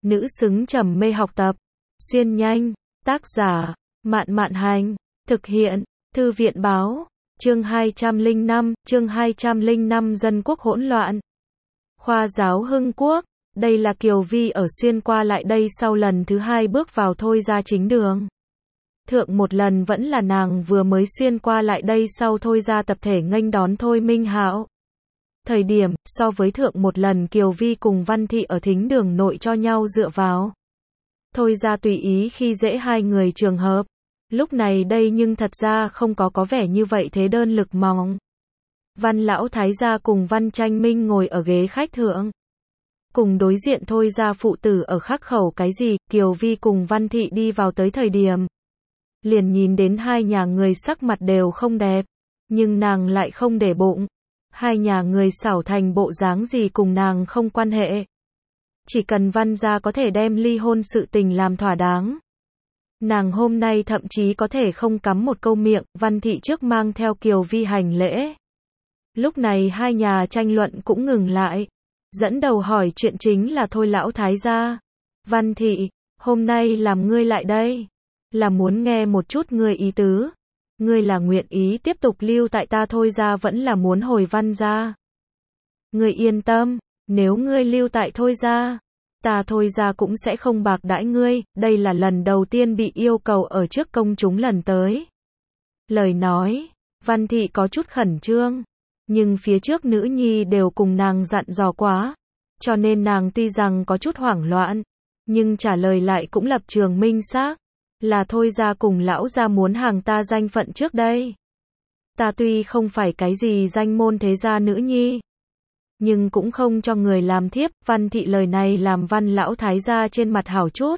nữ xứng trầm mê học tập. Xuyên nhanh, tác giả, Mạn Mạn Hành, thực hiện, Thư viện báo, chương 205 dân quốc hỗn loạn. Khoa giáo Hưng Quốc, đây là Kiều Vi ở xuyên qua lại đây sau lần thứ hai bước vào Thôi Gia chính đường. Thượng một lần vẫn là nàng vừa mới xuyên qua lại đây sau Thôi Gia tập thể nghênh đón Thôi Minh Hạo. Thời điểm, so với thượng một lần Kiều Vi cùng Văn Thị ở thính đường nội cho nhau dựa vào. Thôi Gia tùy ý khi dễ hai người trường hợp. Lúc này đây nhưng thật ra không có vẻ như vậy thế đơn lực mỏng. Văn Lão Thái Gia cùng Văn Tranh Minh ngồi ở ghế khách thượng. Cùng đối diện Thôi Gia phụ tử ở khắc khẩu cái gì, Kiều Vi cùng Văn Thị đi vào tới thời điểm. Liền nhìn đến hai nhà người sắc mặt đều không đẹp. Nhưng nàng lại không để bụng. Hai nhà người xảo thành bộ dáng gì cùng nàng không quan hệ. Chỉ cần Văn gia có thể đem ly hôn sự tình làm thỏa đáng. Nàng hôm nay thậm chí có thể không cắm một câu miệng, Văn Thị trước mang theo Kiều Vi hành lễ. Lúc này hai nhà tranh luận cũng ngừng lại. Dẫn đầu hỏi chuyện chính là Thôi Lão Thái Gia. Văn Thị, hôm nay làm ngươi lại đây. Là muốn nghe một chút ngươi ý tứ. Ngươi là nguyện ý tiếp tục lưu tại ta Thôi Gia vẫn là muốn hồi Văn gia. Ngươi yên tâm, nếu ngươi lưu tại Thôi Gia, ta Thôi Gia cũng sẽ không bạc đãi ngươi, đây là lần đầu tiên bị yêu cầu ở trước công chúng lần tới. Lời nói, Văn Thị có chút khẩn trương, nhưng phía trước nữ nhi đều cùng nàng dặn dò quá, cho nên nàng tuy rằng có chút hoảng loạn, nhưng trả lời lại cũng lập trường minh xác, là Thôi Gia cùng lão gia muốn hàng ta danh phận trước đây. Ta tuy không phải cái gì danh môn thế gia nữ nhi, nhưng cũng không cho người làm thiếp. Văn Thị lời này làm Văn Lão Thái Gia trên mặt hảo chút.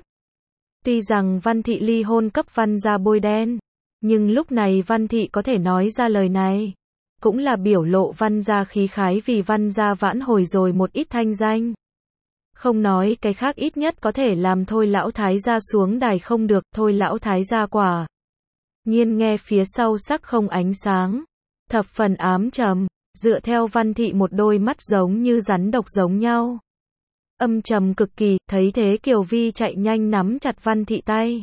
Tuy rằng Văn Thị ly hôn cấp Văn gia bôi đen, nhưng lúc này Văn Thị có thể nói ra lời này, cũng là biểu lộ Văn gia khí khái vì Văn gia vãn hồi rồi một ít thanh danh. Không nói cái khác ít nhất có thể làm Thôi Lão Thái Gia xuống đài không được. Thôi Lão Thái Gia quả nhiên nghe phía sau sắc không ánh sáng, thập phần ám trầm. Dựa theo Văn Thị một đôi mắt giống như rắn độc giống nhau, âm trầm cực kỳ. Thấy thế Kiều Vi chạy nhanh nắm chặt Văn Thị tay,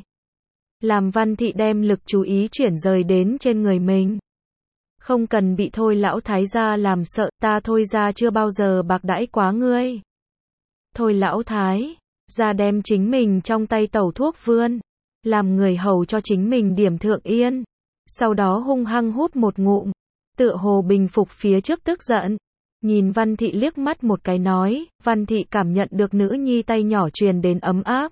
làm Văn Thị đem lực chú ý chuyển rời đến trên người mình. Không cần bị Thôi Lão Thái Gia làm sợ, ta Thôi Gia chưa bao giờ bạc đãi quá ngươi. Thôi Lão Thái Gia đem chính mình trong tay tẩu thuốc vươn, làm người hầu cho chính mình điểm thượng yên, sau đó hung hăng hút một ngụm, tựa hồ bình phục phía trước tức giận. Nhìn Văn Thị liếc mắt một cái nói, Văn Thị cảm nhận được nữ nhi tay nhỏ truyền đến ấm áp.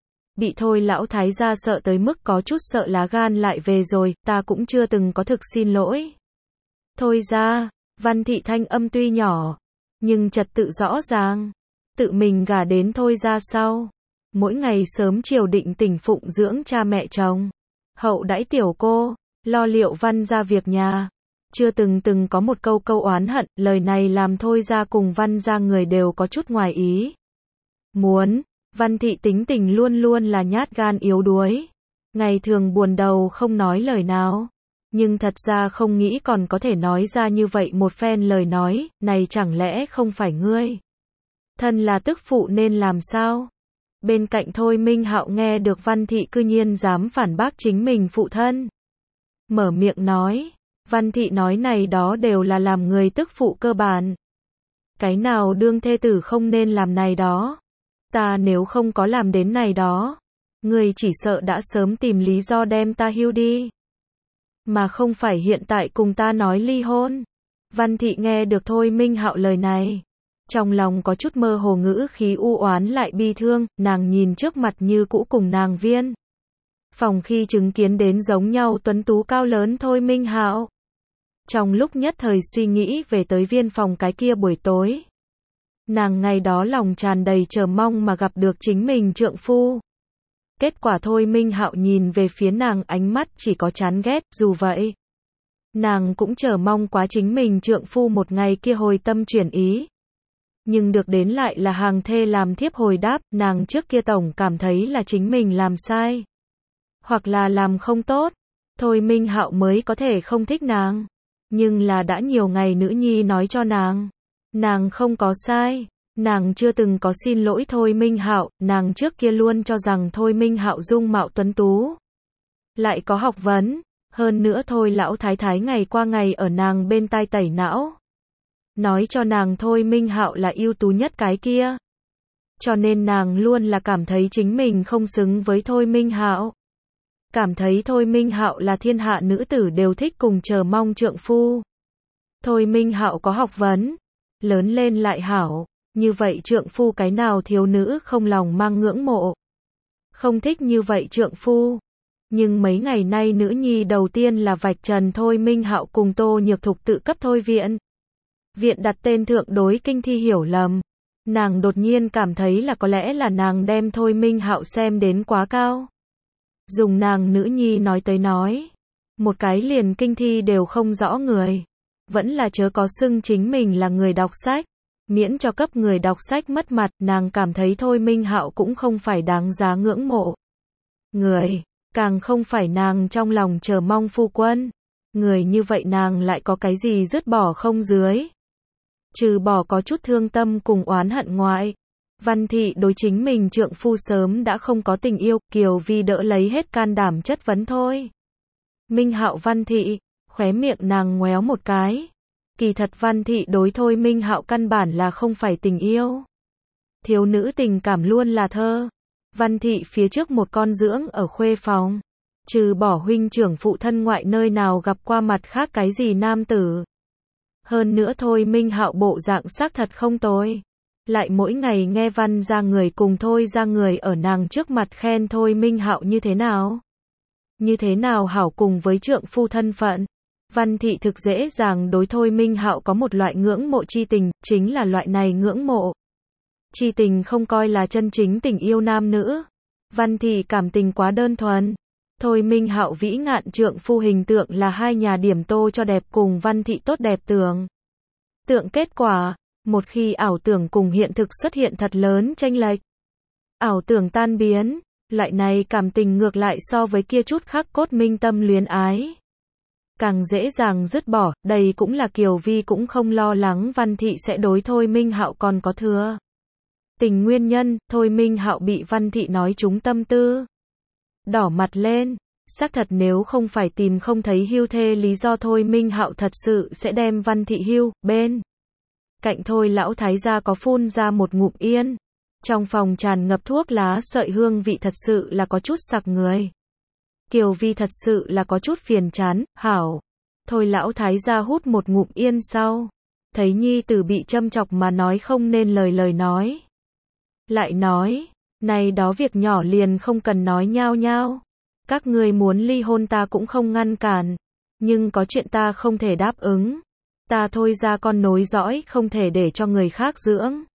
Bị Thôi Lão Thái Gia sợ tới mức có chút sợ lá gan lại về rồi, ta cũng chưa từng có thực xin lỗi. Thôi ra, Văn Thị thanh âm tuy nhỏ, nhưng trật tự rõ ràng. Tự mình gả đến Thôi ra sau, mỗi ngày sớm chiều định tình phụng dưỡng cha mẹ chồng, hậu đãi tiểu cô, lo liệu Văn gia việc nhà. Chưa từng có một câu oán hận. Lời này làm Thôi ra cùng Văn gia người đều có chút ngoài ý muốn. Văn Thị tính tình luôn luôn là nhát gan yếu đuối, ngày thường buồn đầu không nói lời nào, nhưng thật ra không nghĩ còn có thể nói ra như vậy một phen lời nói. Này chẳng lẽ không phải ngươi thân là tức phụ nên làm sao? Bên cạnh Thôi Minh Hạo nghe được Văn Thị cư nhiên dám phản bác chính mình phụ thân, mở miệng nói, Văn Thị nói này đó đều là làm người tức phụ cơ bản. Cái nào đương thê tử không nên làm này đó? Ta nếu không có làm đến này đó, người chỉ sợ đã sớm tìm lý do đem ta hưu đi, mà không phải hiện tại cùng ta nói ly hôn. Văn Thị nghe được Thôi Minh Hạo lời này, trong lòng có chút mơ hồ, ngữ khí u oán lại bi thương. Nàng nhìn trước mặt như cũ cùng nàng viên phòng khi chứng kiến đến giống nhau tuấn tú cao lớn Thôi Minh Hạo, trong lúc nhất thời suy nghĩ về tới viên phòng cái kia buổi tối. Nàng ngày đó lòng tràn đầy chờ mong mà gặp được chính mình trượng phu. Kết quả Thôi Minh Hạo nhìn về phía nàng ánh mắt chỉ có chán ghét. Dù vậy, nàng cũng chờ mong quá chính mình trượng phu một ngày kia hồi tâm chuyển ý. Nhưng được đến lại là hàng thê làm thiếp hồi đáp. Nàng trước kia tổng cảm thấy là chính mình làm sai, hoặc là làm không tốt, Thôi Minh Hạo mới có thể không thích nàng. Nhưng là đã nhiều ngày nữ nhi nói cho nàng không có sai, Nàng chưa từng có xin lỗi Thôi Minh Hạo, nàng trước kia luôn cho rằng Thôi Minh Hạo dung mạo tuấn tú, lại có học vấn, hơn nữa Thôi lão thái thái ngày qua ngày ở nàng bên tai tẩy não, nói cho nàng Thôi Minh Hạo là ưu tú nhất cái kia. Cho nên nàng luôn là cảm thấy chính mình không xứng với Thôi Minh Hạo. Cảm thấy Thôi Minh Hạo là thiên hạ nữ tử đều thích cùng chờ mong trượng phu. Thôi Minh Hạo có học vấn, lớn lên lại hảo, như vậy trượng phu cái nào thiếu nữ không lòng mang ngưỡng mộ. Không thích như vậy trượng phu. Nhưng mấy ngày nay nữ nhi đầu tiên là vạch trần Thôi Minh Hạo cùng Tô Nhược Thục tự cấp Thôi viện. Viện đặt tên thượng đối kinh thi hiểu lầm. Nàng đột nhiên cảm thấy là có lẽ là nàng đem Thôi Minh Hạo xem đến quá cao. Dùng nàng nữ nhi nói tới nói. Một cái liền kinh thi đều không rõ người. Vẫn là chớ có xưng chính mình là người đọc sách. Miễn cho cấp người đọc sách mất mặt, nàng cảm thấy Thôi Minh Hạo cũng không phải đáng giá ngưỡng mộ. Người, càng không phải nàng trong lòng chờ mong phu quân. Người như vậy nàng lại có cái gì dứt bỏ không dưới. Trừ bỏ có chút thương tâm cùng oán hận ngoại. Văn Thị đối chính mình trượng phu sớm đã không có tình yêu, Kiều Vi đỡ lấy hết can đảm chất vấn thôi. Minh Hạo Văn Thị, khóe miệng nàng ngoéo một cái. Kỳ thật Văn Thị đối Thôi Minh Hạo căn bản là không phải tình yêu. Thiếu nữ tình cảm luôn là thơ. Văn Thị phía trước một con dưỡng ở khuê phòng. Trừ bỏ huynh trưởng phụ thân ngoại nơi nào gặp qua mặt khác cái gì nam tử. Hơn nữa Thôi Minh Hạo bộ dạng xác thật không tồi. Lại mỗi ngày nghe Văn ra người cùng Thôi ra người ở nàng trước mặt khen Thôi Minh Hạo như thế nào. Như thế nào hảo cùng với trượng phu thân phận. Văn Thị thực dễ dàng đối Thôi Minh Hạo có một loại ngưỡng mộ chi tình, chính là loại này ngưỡng mộ. Chi tình không coi là chân chính tình yêu nam nữ. Văn Thị cảm tình quá đơn thuần. Thôi Minh Hạo vĩ ngạn trượng phu hình tượng là hai nhà điểm tô cho đẹp cùng Văn Thị tốt đẹp tưởng. Tượng kết quả, một khi ảo tưởng cùng hiện thực xuất hiện thật lớn chênh lệch. Ảo tưởng tan biến, loại này cảm tình ngược lại so với kia chút khắc cốt minh tâm luyến ái. Càng dễ dàng dứt bỏ, đây cũng là Kiều Vi cũng không lo lắng Văn Thị sẽ đối Thôi Minh Hạo còn có thừa. Tình nguyên nhân, Thôi Minh Hạo bị Văn Thị nói trúng tâm tư. Đỏ mặt lên, xác thật nếu không phải tìm không thấy hưu thê lý do Thôi Minh Hạo thật sự sẽ đem Văn Thị hưu, bên. Cạnh Thôi lão thái gia có phun ra một ngụm yên. Trong phòng tràn ngập thuốc lá sợi hương vị thật sự là có chút sặc người. Kiều Vi thật sự là có chút phiền chán, hảo. Thôi lão thái gia hút một ngụm yên sau. Thấy nhi tử bị châm chọc mà nói không nên lời nói. Lại nói, này đó việc nhỏ liền không cần nói nhao nhao. Các ngươi muốn ly hôn ta cũng không ngăn cản. Nhưng có chuyện ta không thể đáp ứng. Ta Thôi ra con nối dõi không thể để cho người khác dưỡng.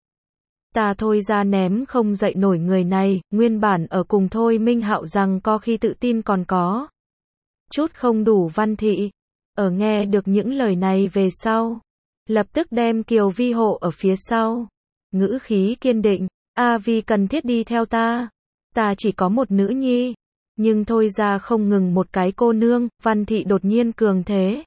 Ta Thôi ra ném không dậy nổi người này, nguyên bản ở cùng Thôi Minh Hạo rằng có khi tự tin còn có. Chút không đủ. Văn Thị, ở nghe được những lời này về sau. Lập tức đem Kiều Vi hộ ở phía sau. Ngữ khí kiên định, A Vi cần thiết đi theo ta. Ta chỉ có một nữ nhi. Nhưng Thôi ra không ngừng một cái cô nương, Văn Thị đột nhiên cường thế.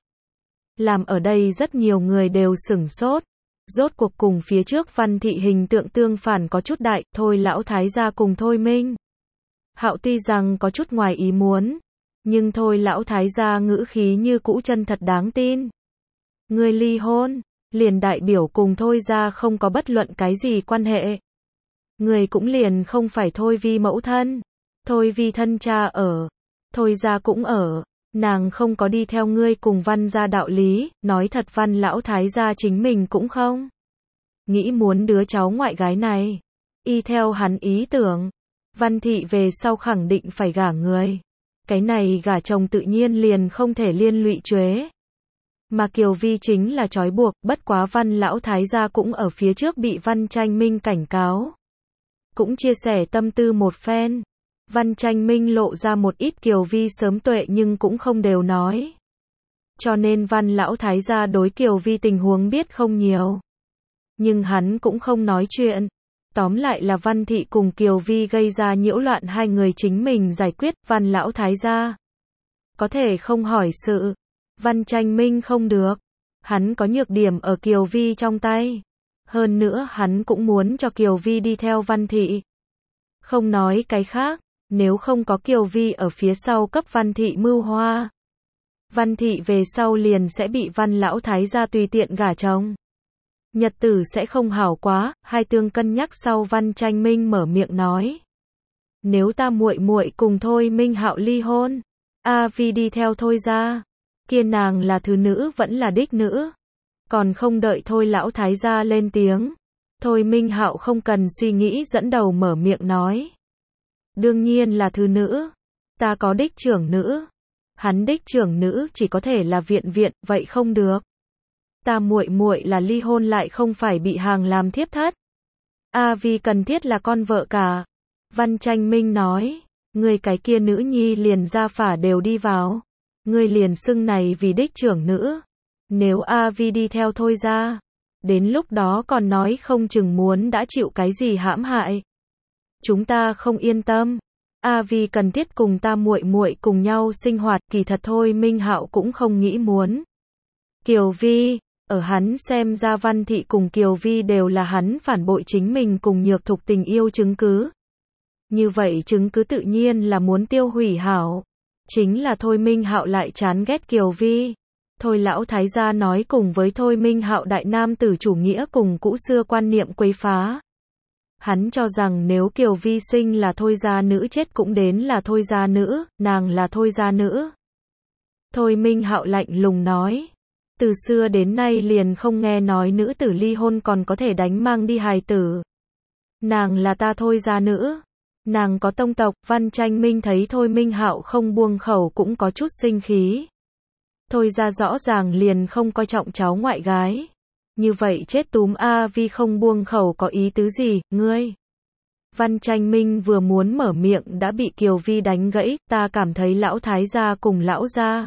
Làm ở đây rất nhiều người đều sửng sốt. Rốt cuộc cùng phía trước Văn Thị hình tượng tương phản có chút đại, Thôi lão thái gia cùng Thôi Minh Hạo tuy rằng có chút ngoài ý muốn, nhưng Thôi lão thái gia ngữ khí như cũ chân thật đáng tin. Người ly hôn, liền đại biểu cùng Thôi gia không có bất luận cái gì quan hệ. Người cũng liền không phải Thôi Vi mẫu thân. Thôi Vi thân cha ở, Thôi gia cũng ở. Nàng không có đi theo ngươi cùng Văn gia đạo lý, nói thật Văn lão thái gia chính mình cũng không nghĩ muốn đứa cháu ngoại gái này. Y theo hắn ý tưởng, Văn Thị về sau khẳng định phải gả người. Cái này gả chồng tự nhiên liền không thể liên lụy Chuế. Mà Kiều Vi chính là trói buộc, bất quá Văn lão thái gia cũng ở phía trước bị Văn Tranh Minh cảnh cáo. Cũng chia sẻ tâm tư một phen. Văn Tranh Minh lộ ra một ít Kiều Vi sớm tuệ nhưng cũng không đều nói. Cho nên Văn lão thái gia đối Kiều Vi tình huống biết không nhiều. Nhưng hắn cũng không nói chuyện. Tóm lại là Văn Thị cùng Kiều Vi gây ra nhiễu loạn hai người chính mình giải quyết. Văn lão thái gia có thể không hỏi sự. Văn Tranh Minh không được. Hắn có nhược điểm ở Kiều Vi trong tay. Hơn nữa hắn cũng muốn cho Kiều Vi đi theo Văn Thị. Không nói cái khác, nếu không có Kiều Vi ở phía sau cấp Văn Thị mưu hoa, Văn Thị về sau liền sẽ bị Văn lão thái gia tùy tiện gả chồng. Nhật tử sẽ không hảo quá. Hai tương cân nhắc sau, Văn Tranh Minh mở miệng nói: nếu ta muội muội cùng Thôi Minh Hạo ly hôn, A Vi đi theo Thôi gia, kia nàng là thứ nữ vẫn là đích nữ? Còn không đợi Thôi lão thái gia lên tiếng, Thôi Minh Hạo không cần suy nghĩ dẫn đầu mở miệng nói: đương nhiên là thứ nữ, ta có đích trưởng nữ. Hắn đích trưởng nữ chỉ có thể là Viện Viện, vậy không được. Ta muội muội là ly hôn lại không phải bị hàng làm thiếp thất. A Vi cần thiết là con vợ cả. Văn Tranh Minh nói: người cái kia nữ nhi liền gia phả đều đi vào, người liền xưng này vì đích trưởng nữ. Nếu A Vi đi theo Thôi gia, đến lúc đó còn nói không chừng muốn đã chịu cái gì hãm hại. Chúng ta không yên tâm. A Vi cần thiết cùng ta muội muội cùng nhau sinh hoạt. Kỳ thật Thôi Minh Hạo cũng không nghĩ muốn Kiều Vi. Ở hắn xem ra Văn Thị cùng Kiều Vi đều là hắn phản bội chính mình cùng Nhược Thục tình yêu chứng cứ. Như vậy chứng cứ tự nhiên là muốn tiêu hủy hảo. Chính là Thôi Minh Hạo lại chán ghét Kiều Vi. Thôi lão thái gia nói cùng với Thôi Minh Hạo đại nam tử chủ nghĩa cùng cũ xưa quan niệm quấy phá. Hắn cho rằng nếu Kiều Vi sinh là Thôi gia nữ chết cũng đến là Thôi gia nữ, nàng là Thôi gia nữ. Thôi Minh Hạo lạnh lùng nói: từ xưa đến nay liền không nghe nói nữ tử ly hôn còn có thể đánh mang đi hài tử. Nàng là ta Thôi gia nữ, nàng có tông tộc. Văn Tranh Minh thấy Thôi Minh Hạo không buông khẩu cũng có chút sinh khí. Thôi gia rõ ràng liền không coi trọng cháu ngoại gái. Như vậy chết túm A Vi không buông khẩu có ý tứ gì, ngươi? Văn Tranh Minh vừa muốn mở miệng đã bị Kiều Vi đánh gãy, ta cảm thấy lão thái gia cùng lão gia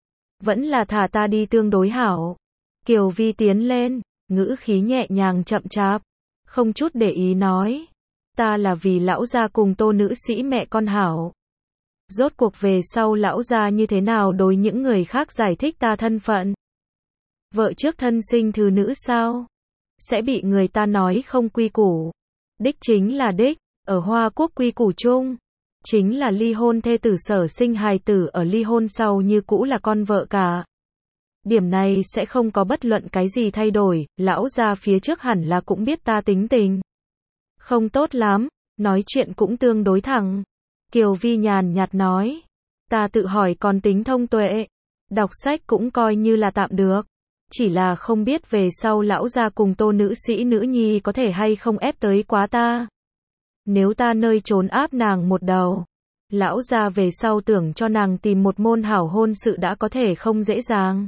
vẫn là thả ta đi tương đối hảo. Kiều Vi tiến lên, ngữ khí nhẹ nhàng chậm chạp, không chút để ý nói: ta là vì lão gia cùng Tô nữ sĩ mẹ con hảo. Rốt cuộc về sau lão gia như thế nào đối những người khác giải thích ta thân phận? Vợ trước thân sinh thứ nữ sao? Sẽ bị người ta nói không quy củ. Đích chính là đích, ở Hoa Quốc quy củ chung, chính là ly hôn thê tử sở sinh hài tử ở ly hôn sau như cũ là con vợ cả. Điểm này sẽ không có bất luận cái gì thay đổi. Lão gia phía trước hẳn là cũng biết ta tính tình không tốt lắm, nói chuyện cũng tương đối thẳng. Kiều Vi nhàn nhạt nói: ta tự hỏi còn tính thông tuệ, đọc sách cũng coi như là tạm được. Chỉ là không biết về sau lão gia cùng Tô nữ sĩ nữ nhi có thể hay không ép tới quá ta. Nếu ta nơi trốn áp nàng một đầu, lão gia về sau tưởng cho nàng tìm một môn hảo hôn sự đã có thể không dễ dàng.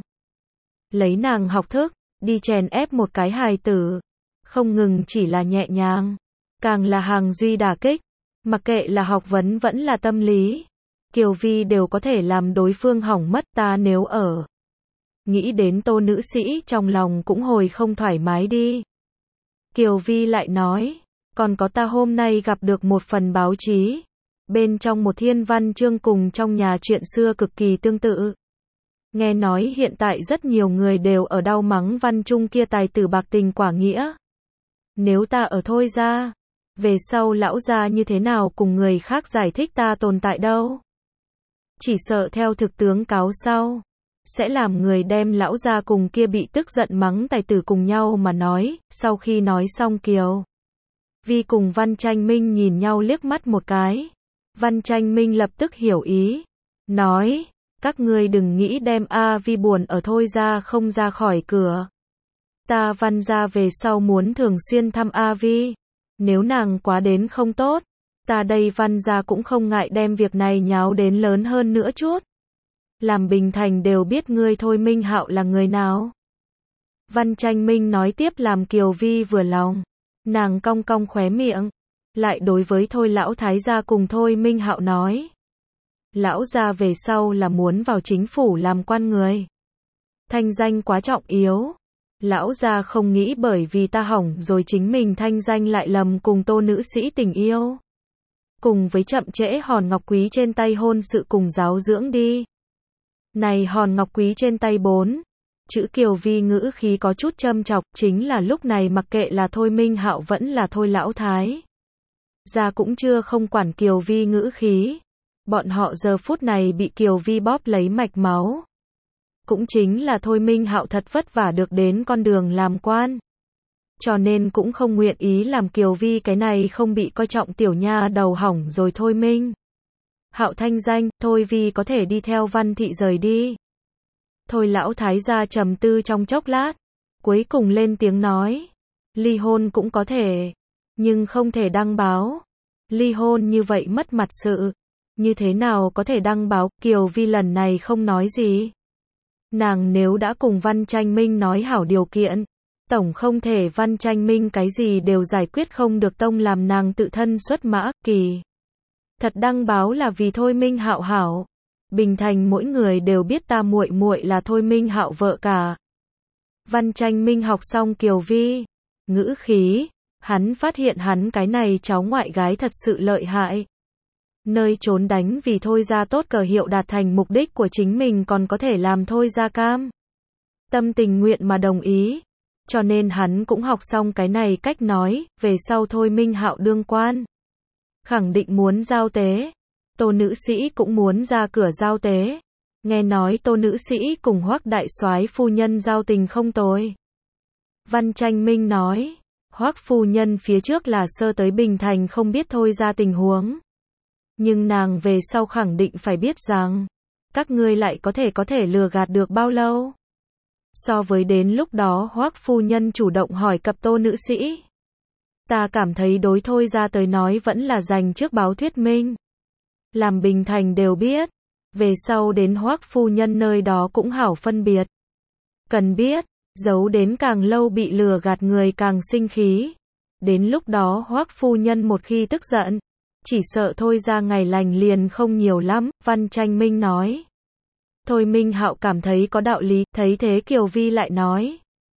Lấy nàng học thức, đi chèn ép một cái hài tử, không ngừng chỉ là nhẹ nhàng, càng là hàng duy đả kích. Mặc kệ là học vấn vẫn là tâm lý, Kiều Vi đều có thể làm đối phương hỏng mất. Ta nếu ở nghĩ đến Tô nữ sĩ trong lòng cũng hồi không thoải mái đi. Kiều Vi lại nói: còn có ta hôm nay gặp được một phần báo chí, bên trong một thiên văn chương cùng trong nhà chuyện xưa cực kỳ tương tự. Nghe nói hiện tại rất nhiều người đều ở đau mắng Văn Trung kia tài tử bạc tình quả nghĩa. Nếu ta ở Thôi gia, về sau lão gia như thế nào cùng người khác giải thích ta tồn tại đâu? Chỉ sợ theo thực tướng cáo sau, sẽ làm người đem lão gia cùng kia bị tức giận mắng tài tử cùng nhau mà nói. Sau khi nói xong, Kiều Vi cùng Văn Tranh Minh nhìn nhau liếc mắt một cái. Văn Tranh Minh lập tức hiểu ý, nói: các ngươi đừng nghĩ đem A Vi buồn ở Thôi gia không ra khỏi cửa. Ta Văn gia về sau muốn thường xuyên thăm A Vi. Nếu nàng quá đến không tốt, ta đây Văn gia cũng không ngại đem việc này nháo đến lớn hơn nữa chút. Làm Bình Thành đều biết ngươi Thôi Minh Hạo là người nào. Văn Tranh Minh nói tiếp làm Kiều Vi vừa lòng. Nàng cong cong khóe miệng, lại đối với Thôi lão thái gia cùng Thôi Minh Hạo nói: lão gia về sau là muốn vào chính phủ làm quan người. Thanh danh quá trọng yếu. Lão gia không nghĩ bởi vì ta hỏng rồi chính mình thanh danh lại lầm cùng Tô nữ sĩ tình yêu. Cùng với chậm trễ hòn ngọc quý trên tay hôn sự cùng giáo dưỡng đi. Này hòn ngọc quý trên tay 4 Chữ Kiều Vi ngữ khí có chút châm chọc, chính là lúc này mặc kệ là Thôi Minh Hạo vẫn là Thôi Lão Thái gia cũng chưa không quản Kiều Vi ngữ khí. Bọn họ giờ phút này bị Kiều Vi bóp lấy mạch máu. Cũng chính là Thôi Minh Hạo thật vất vả được đến con đường làm quan. Cho nên cũng không nguyện ý làm Kiều Vi cái này không bị coi trọng tiểu nha đầu hỏng rồi Thôi Minh Hạo thanh danh, Thôi Vi có thể đi theo Văn Thị rời đi. Thôi Lão Thái gia trầm tư trong chốc lát, cuối cùng lên tiếng nói, ly hôn cũng có thể, nhưng không thể đăng báo. Ly hôn như vậy mất mặt sự, như thế nào có thể đăng báo? Kiều Vi lần này không nói gì. Nàng nếu đã cùng Văn Tranh Minh nói hảo điều kiện, tổng không thể Văn Tranh Minh cái gì đều giải quyết không được, tông làm nàng tự thân xuất mã. Kỳ thật đăng báo là vì Thôi Minh Hạo hảo. Bình Thành mỗi người đều biết ta muội muội là Thôi Minh Hạo vợ cả. Văn Tranh Minh học xong Kiều Vi ngữ khí, hắn phát hiện hắn cái này cháu ngoại gái thật sự lợi hại. Nơi trốn đánh vì Thôi gia tốt cờ hiệu đạt thành mục đích của chính mình còn có thể làm Thôi gia cam tâm tình nguyện mà đồng ý. Cho nên hắn cũng học xong cái này cách nói, về sau Thôi Minh Hạo đương quan, khẳng định muốn giao tế. Tô nữ sĩ cũng muốn ra cửa giao tế. Nghe nói Tô nữ sĩ cùng Hoắc đại soái phu nhân giao tình không tồi. Văn Tranh Minh nói, Hoắc phu nhân phía trước là sơ tới Bình Thành không biết Thôi ra tình huống. Nhưng nàng về sau khẳng định phải biết rằng, các ngươi lại có thể lừa gạt được bao lâu. So với đến lúc đó Hoắc phu nhân chủ động hỏi cặp Tô nữ sĩ. Ta cảm thấy đối Thôi ra tới nói vẫn là dành trước báo thuyết minh. Làm Bình Thành đều biết, về sau đến Hoắc phu nhân nơi đó cũng hảo phân biệt. Cần biết, giấu đến càng lâu bị lừa gạt người càng sinh khí. Đến lúc đó Hoắc phu nhân một khi tức giận, chỉ sợ Thôi ra ngày lành liền không nhiều lắm. Văn Tranh Minh nói. Thôi Minh Hạo cảm thấy có đạo lý, thấy thế Kiều Vi lại nói.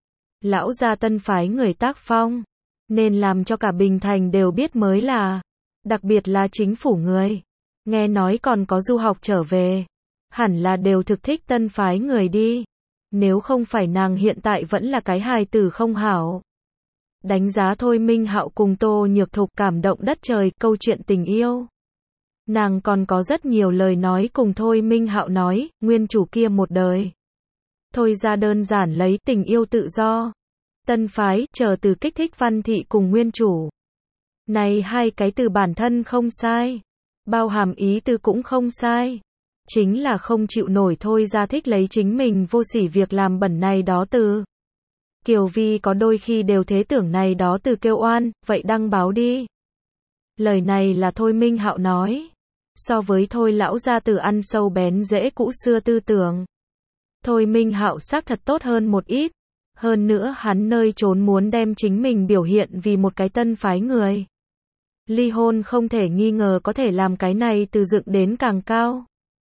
Lão gia tân phái người tác phong, nên làm cho cả Bình Thành đều biết mới là, đặc biệt là chính phủ người. Nghe nói còn có du học trở về, hẳn là đều thực thích tân phái người đi. Nếu không phải nàng hiện tại vẫn là cái hài tử không hảo. Đánh giá Thôi Minh Hạo cùng Tô Nhược Thục cảm động đất trời, câu chuyện tình yêu. Nàng còn có rất nhiều lời nói cùng Thôi Minh Hạo nói, nguyên chủ kia một đời. Thôi ra đơn giản lấy tình yêu tự do. Tân phái, chờ từ kích thích Văn Thị cùng nguyên chủ. Này hai cái từ bản thân không sai. Bao hàm ý tư cũng không sai. Chính là không chịu nổi Thôi ra thích lấy chính mình vô sỉ việc làm bẩn này đó từ. Kiều Vi có đôi khi đều thế tưởng này đó từ kêu oan, vậy đăng báo đi. Lời này là Thôi Minh Hạo nói. So với Thôi lão gia tử ăn sâu bén rễ cũ xưa tư tưởng. Thôi Minh Hạo xác thật tốt hơn một ít. Hơn nữa hắn nơi trốn muốn đem chính mình biểu hiện vì một cái tân phái người. Ly hôn không thể nghi ngờ có thể làm cái này từ dựng đến càng cao.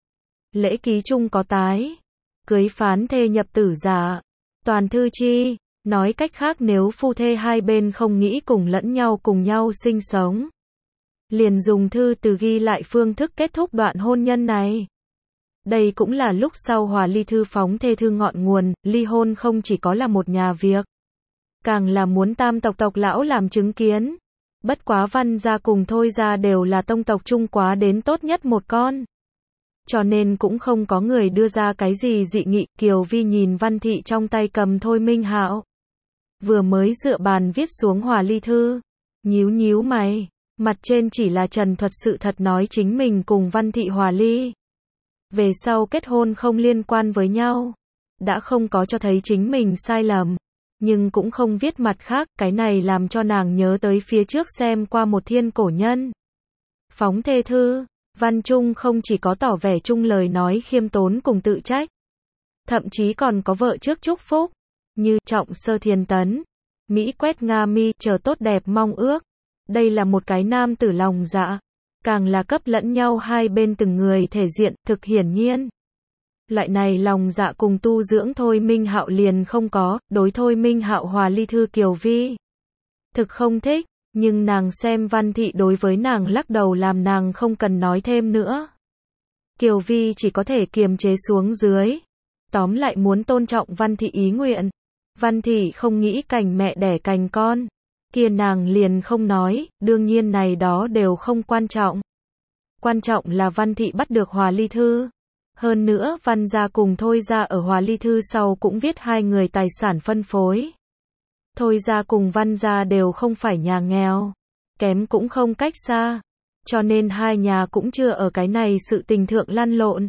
Lễ ký chung có tái. Cưới phán thê nhập tử giả. Toàn thư chi. Nói cách khác nếu phu thê hai bên không nghĩ cùng nhau sinh sống. Liền dùng thư từ ghi lại phương thức kết thúc đoạn hôn nhân này. Đây cũng là lúc sau hòa ly thư phóng thê thư ngọn nguồn, ly hôn không chỉ có là một nhà việc. Càng là muốn tam tộc tộc lão làm chứng kiến. Bất quá Văn gia cùng Thôi gia đều là tông tộc trung quá đến tốt nhất một con. Cho nên cũng không có người đưa ra cái gì dị nghị. Kiều Vi nhìn Văn Thị trong tay cầm Thôi Minh Hạo. Vừa mới dựa bàn viết xuống hòa ly thư. Nhíu mày. Mặt trên chỉ là trần thuật sự thật nói chính mình cùng Văn Thị hòa ly. Về sau kết hôn không liên quan với nhau. Đã không có cho thấy chính mình sai lầm. Nhưng cũng không viết mặt khác, cái này làm cho nàng nhớ tới phía trước xem qua một thiên cổ nhân. Phóng thê thư, văn trung không chỉ có tỏ vẻ chung lời nói khiêm tốn cùng tự trách. Thậm chí còn có vợ trước chúc phúc, như trọng sơ thiền tấn, Mỹ quét Nga mi, chờ tốt đẹp mong ước. Đây là một cái nam tử lòng dạ, càng là cấp lẫn nhau hai bên từng người thể diện, thực hiển nhiên. Loại này lòng dạ cùng tu dưỡng Thôi Minh Hạo liền không có, đối Thôi Minh Hạo hòa ly thư Kiều Vi. Thực không thích, nhưng nàng xem Văn Thị đối với nàng lắc đầu làm nàng không cần nói thêm nữa. Kiều Vi chỉ có thể kiềm chế xuống dưới. Tóm lại muốn tôn trọng Văn Thị ý nguyện. Văn Thị không nghĩ cành mẹ đẻ cành con. Kia nàng liền không nói, đương nhiên này đó đều không quan trọng. Quan trọng là Văn Thị bắt được Hòa Ly Thư. Hơn nữa Văn gia cùng Thôi gia ở Hòa Ly Thư sau cũng viết hai người tài sản phân phối. Thôi gia cùng Văn gia đều không phải nhà nghèo. Kém cũng không cách xa. Cho nên hai nhà cũng chưa ở cái này sự tình thượng lăn lộn.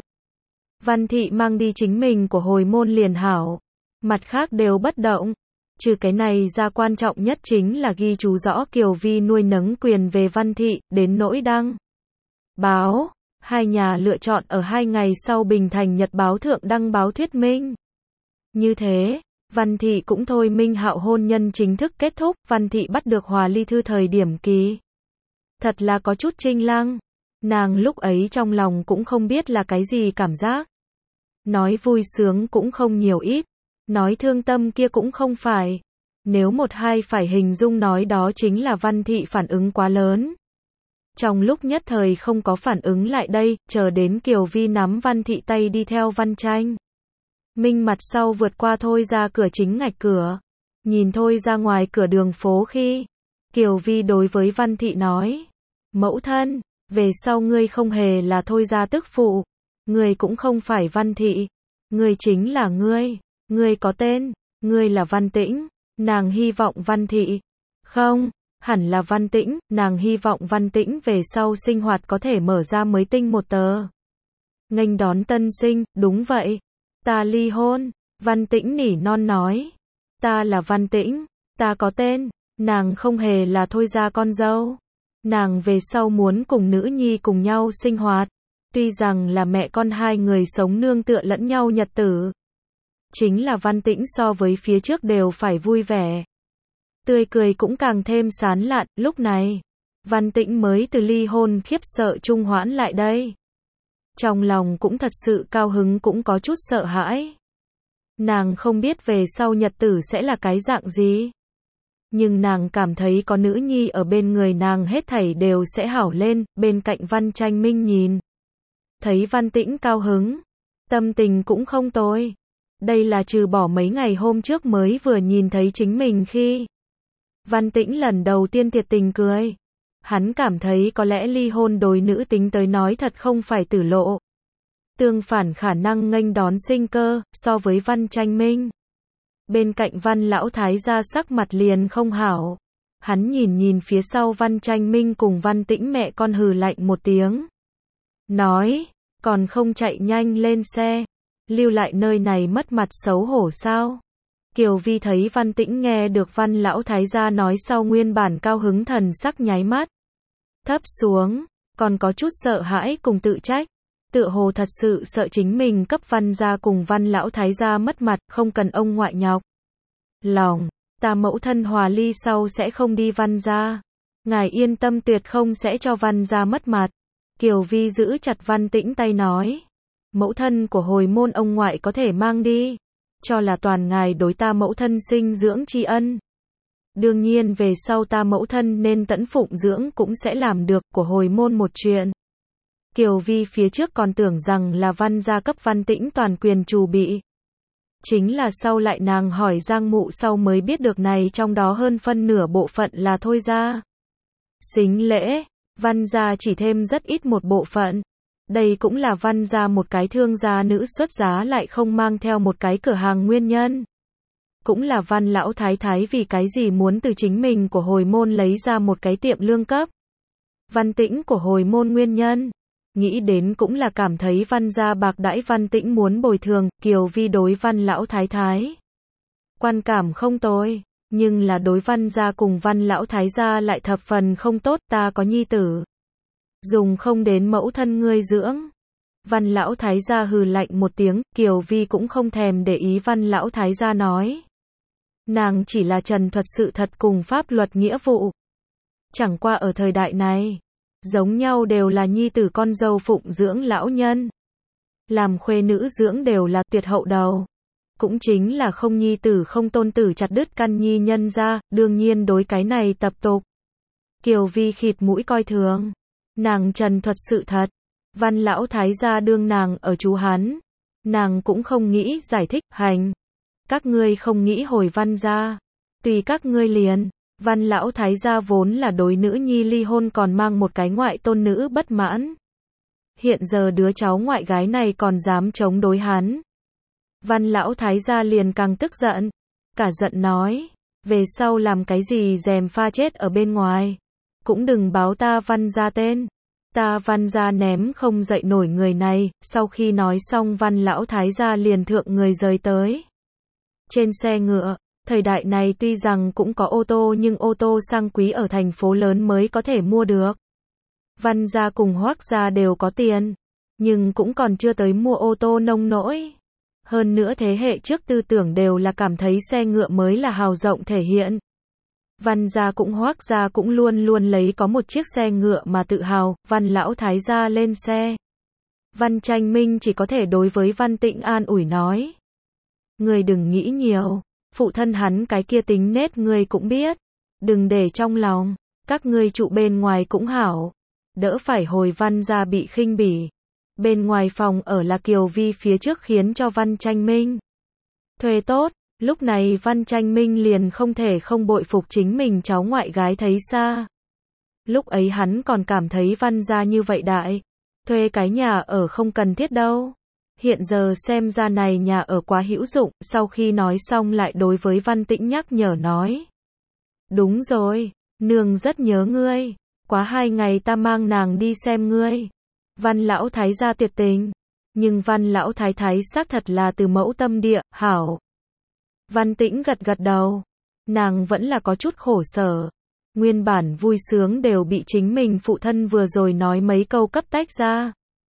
Văn Thị mang đi chính mình của hồi môn liền hảo. Mặt khác đều bất động. Trừ cái này ra quan trọng nhất chính là ghi chú rõ Kiều Vi nuôi nấng quyền về Văn Thị, đến nỗi đăng báo. Hai nhà lựa chọn ở 2 ngày sau Bình Thành Nhật báo thượng đăng báo thuyết minh. Như thế, Văn Thị cũng thôi minh hạo hôn nhân chính thức kết thúc, Văn Thị bắt được Hòa Ly Thư thời điểm kỳ. Thật là có chút chênh lăng. Nàng lúc ấy trong lòng cũng không biết là cái gì cảm giác. Nói vui sướng cũng không nhiều ít. Nói thương tâm kia cũng không phải. Nếu một hai phải hình dung nói đó chính là Văn Thị phản ứng quá lớn. Trong lúc nhất thời không có phản ứng lại đây, chờ đến Kiều Vi nắm Văn Thị tay đi theo Văn Tranh Minh mặt sau vượt qua Thôi ra cửa chính ngạch cửa. Nhìn Thôi ra ngoài cửa đường phố khi, Kiều Vi đối với Văn Thị nói. Mẫu thân, về sau ngươi không hề là Thôi ra tức phụ. Ngươi cũng không phải Văn Thị. Ngươi chính là ngươi. Ngươi có tên, ngươi là Văn Tĩnh. Nàng hy vọng Văn Thị. Không, hẳn là Văn Tĩnh. Nàng hy vọng Văn Tĩnh về sau sinh hoạt có thể mở ra mới tinh một tờ. Nghênh đón tân sinh, đúng vậy. Ta ly hôn. Văn Tĩnh nỉ non nói. Ta là Văn Tĩnh. Ta có tên. Nàng không hề là Thôi ra con dâu. Nàng về sau muốn cùng nữ nhi cùng nhau sinh hoạt. Tuy rằng là mẹ con hai người sống nương tựa lẫn nhau nhật tử. Chính là Văn Tĩnh so với phía trước đều phải vui vẻ. Tươi cười cũng càng thêm sán lạn, lúc này. Văn Tĩnh mới từ ly hôn khiếp sợ trung hoãn lại đây. Trong lòng cũng thật sự cao hứng cũng có chút sợ hãi. Nàng không biết về sau nhật tử sẽ là cái dạng gì. Nhưng nàng cảm thấy có nữ nhi ở bên người nàng hết thảy đều sẽ hảo lên, bên cạnh Văn Tranh Minh nhìn. Thấy Văn Tĩnh cao hứng. Tâm tình cũng không tồi. Đây là trừ bỏ mấy ngày hôm trước mới vừa nhìn thấy chính mình khi. Văn Tĩnh lần đầu tiên thiệt tình cười. Hắn cảm thấy có lẽ ly hôn đối nữ tính tới nói thật không phải tử lộ. Tương phản khả năng nghênh đón sinh cơ, so với Văn Tranh Minh. Bên cạnh Văn lão thái gia sắc mặt liền không hảo. Hắn nhìn phía sau Văn Tranh Minh cùng Văn Tĩnh mẹ con hừ lạnh một tiếng. Nói, còn không chạy nhanh lên xe. Lưu lại nơi này mất mặt xấu hổ sao? Kiều Vi thấy Văn Tĩnh nghe được Văn lão thái gia nói sau nguyên bản cao hứng thần sắc nháy mắt. Thấp xuống, còn có chút sợ hãi cùng tự trách. Tựa hồ thật sự sợ chính mình cấp Văn gia cùng Văn lão thái gia mất mặt, không cần ông ngoại nhọc lòng. Ta mẫu thân hòa ly sau sẽ không đi Văn gia. Ngài yên tâm tuyệt không sẽ cho Văn gia mất mặt. Kiều Vi giữ chặt Văn Tĩnh tay nói. Mẫu thân của hồi môn ông ngoại có thể mang đi. Cho là toàn ngài đối ta mẫu thân sinh dưỡng tri ân. Đương nhiên về sau ta mẫu thân nên tẫn phụng dưỡng cũng sẽ làm được của hồi môn một chuyện. Kiều Vi phía trước còn tưởng rằng là Văn gia cấp Văn Tĩnh toàn quyền trù bị. Chính là sau lại nàng hỏi Giang Mụ sau mới biết được này trong đó hơn phân nửa bộ phận là Thôi gia. Sính lễ, Văn gia chỉ thêm rất ít một bộ phận. Đây cũng là Văn gia một cái thương gia nữ xuất giá lại không mang theo một cái cửa hàng nguyên nhân. Cũng là Văn lão thái thái vì cái gì muốn từ chính mình của hồi môn lấy ra một cái tiệm lương cấp. Văn Tĩnh của hồi môn nguyên nhân. Nghĩ đến cũng là cảm thấy Văn gia bạc đãi Văn Tĩnh muốn bồi thường, Kiều Vi đối Văn lão thái thái. Quan cảm không tồi, nhưng là đối Văn gia cùng Văn lão thái gia lại thập phần không tốt, ta có nhi tử. Dùng không đến mẫu thân ngươi dưỡng. Văn lão thái gia hừ lạnh một tiếng, Kiều Vi cũng không thèm để ý Văn lão thái gia nói. Nàng chỉ là trần thuật sự thật cùng pháp luật nghĩa vụ. Chẳng qua ở thời đại này, giống nhau đều là nhi tử con dâu phụng dưỡng lão nhân. Làm khuê nữ dưỡng đều là tuyệt hậu đầu. Cũng chính là không nhi tử không tôn tử chặt đứt căn nhi nhân ra, đương nhiên đối cái này tập tục. Kiều Vi khịt mũi coi thường. Nàng trần thuật sự thật. Văn lão thái gia đương nàng ở chú hắn. Nàng cũng không nghĩ giải thích, hành. Các ngươi không nghĩ hồi Văn gia. Tùy các ngươi liền. Văn lão thái gia vốn là đối nữ nhi ly hôn còn mang một cái ngoại tôn nữ bất mãn. Hiện giờ đứa cháu ngoại gái này còn dám chống đối hắn. Văn lão thái gia liền càng tức giận. Cả giận nói, về sau làm cái gì dèm pha chết ở bên ngoài. Cũng đừng báo ta Văn gia tên. Ta Văn gia ném không dậy nổi người này. Sau khi nói xong Văn lão thái gia liền thượng người rời tới. Trên xe ngựa, thời đại này tuy rằng cũng có ô tô nhưng ô tô sang quý ở thành phố lớn mới có thể mua được. Văn gia cùng Hoắc gia đều có tiền, nhưng cũng còn chưa tới mua ô tô nông nỗi. Hơn nữa thế hệ trước tư tưởng đều là cảm thấy xe ngựa mới là hào rộng thể hiện. Văn gia cũng Hoắc gia cũng luôn luôn lấy có một chiếc xe ngựa mà tự hào. Văn lão thái gia lên xe. Văn Tranh Minh chỉ có thể đối với Văn Tĩnh an ủi nói. Ngươi đừng nghĩ nhiều, phụ thân hắn cái kia tính nết ngươi cũng biết. Đừng để trong lòng, các ngươi trụ bên ngoài cũng hảo. Đỡ phải hồi Văn gia bị khinh bỉ. Bên ngoài phòng ở là Kiều Vi phía trước khiến cho Văn Tranh Minh thuê tốt. Lúc này Văn Tranh Minh liền không thể không bội phục chính mình cháu ngoại gái thấy xa. Lúc ấy hắn còn cảm thấy Văn gia như vậy đại, thuê cái nhà ở không cần thiết đâu. Hiện giờ xem ra này nhà ở quá hữu dụng. Sau khi nói xong lại đối với Văn Tĩnh nhắc nhở nói. Đúng rồi, nương rất nhớ ngươi. Quá 2 ngày ta mang nàng đi xem ngươi. Văn lão thái gia tuyệt tình. Nhưng Văn lão thái thái xác thật là từ mẫu tâm địa, hảo. Văn Tĩnh gật gật đầu. Nàng vẫn là có chút khổ sở. Nguyên bản vui sướng đều bị chính mình phụ thân vừa rồi nói mấy câu cấp tách ra.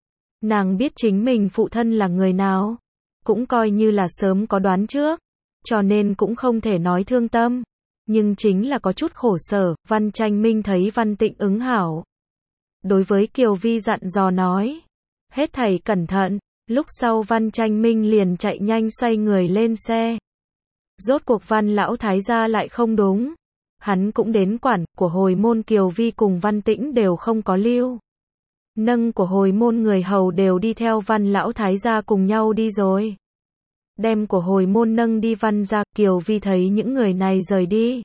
Nàng biết chính mình phụ thân là người nào. Cũng coi như là sớm có đoán trước. Cho nên cũng không thể nói thương tâm. Nhưng chính là có chút khổ sở. Văn Tranh Minh thấy Văn Tĩnh ứng hảo. Đối với Kiều Vi dặn dò nói. Hết thảy cẩn thận. Lúc sau Văn Tranh Minh liền chạy nhanh xoay người lên xe. Rốt cuộc Văn lão thái gia lại không đúng. Hắn cũng đến quản, của hồi môn Kiều Vi cùng Văn Tĩnh đều không có lưu. Nâng của hồi môn người hầu đều đi theo Văn lão thái gia cùng nhau đi rồi. Đem của hồi môn nâng đi Văn gia. Kiều Vi thấy những người này rời đi.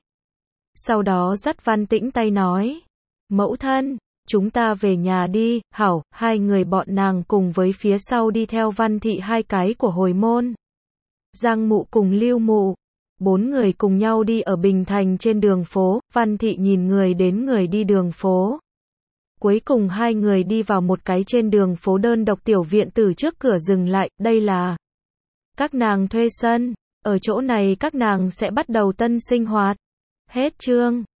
Sau đó dắt Văn Tĩnh tay nói. Mẫu thân, chúng ta về nhà đi. Hảo, 2 người bọn nàng cùng với phía sau đi theo Văn thị 2 cái của hồi môn. Giang mụ cùng Lưu mụ. 4 người cùng nhau đi ở Bình Thành trên đường phố. Văn thị nhìn người đến người đi đường phố. Cuối cùng 2 người đi vào một cái trên đường phố đơn độc tiểu viện tử trước cửa dừng lại. Đây là các nàng thuê sân. Ở chỗ này các nàng sẽ bắt đầu tân sinh hoạt. Hết chương.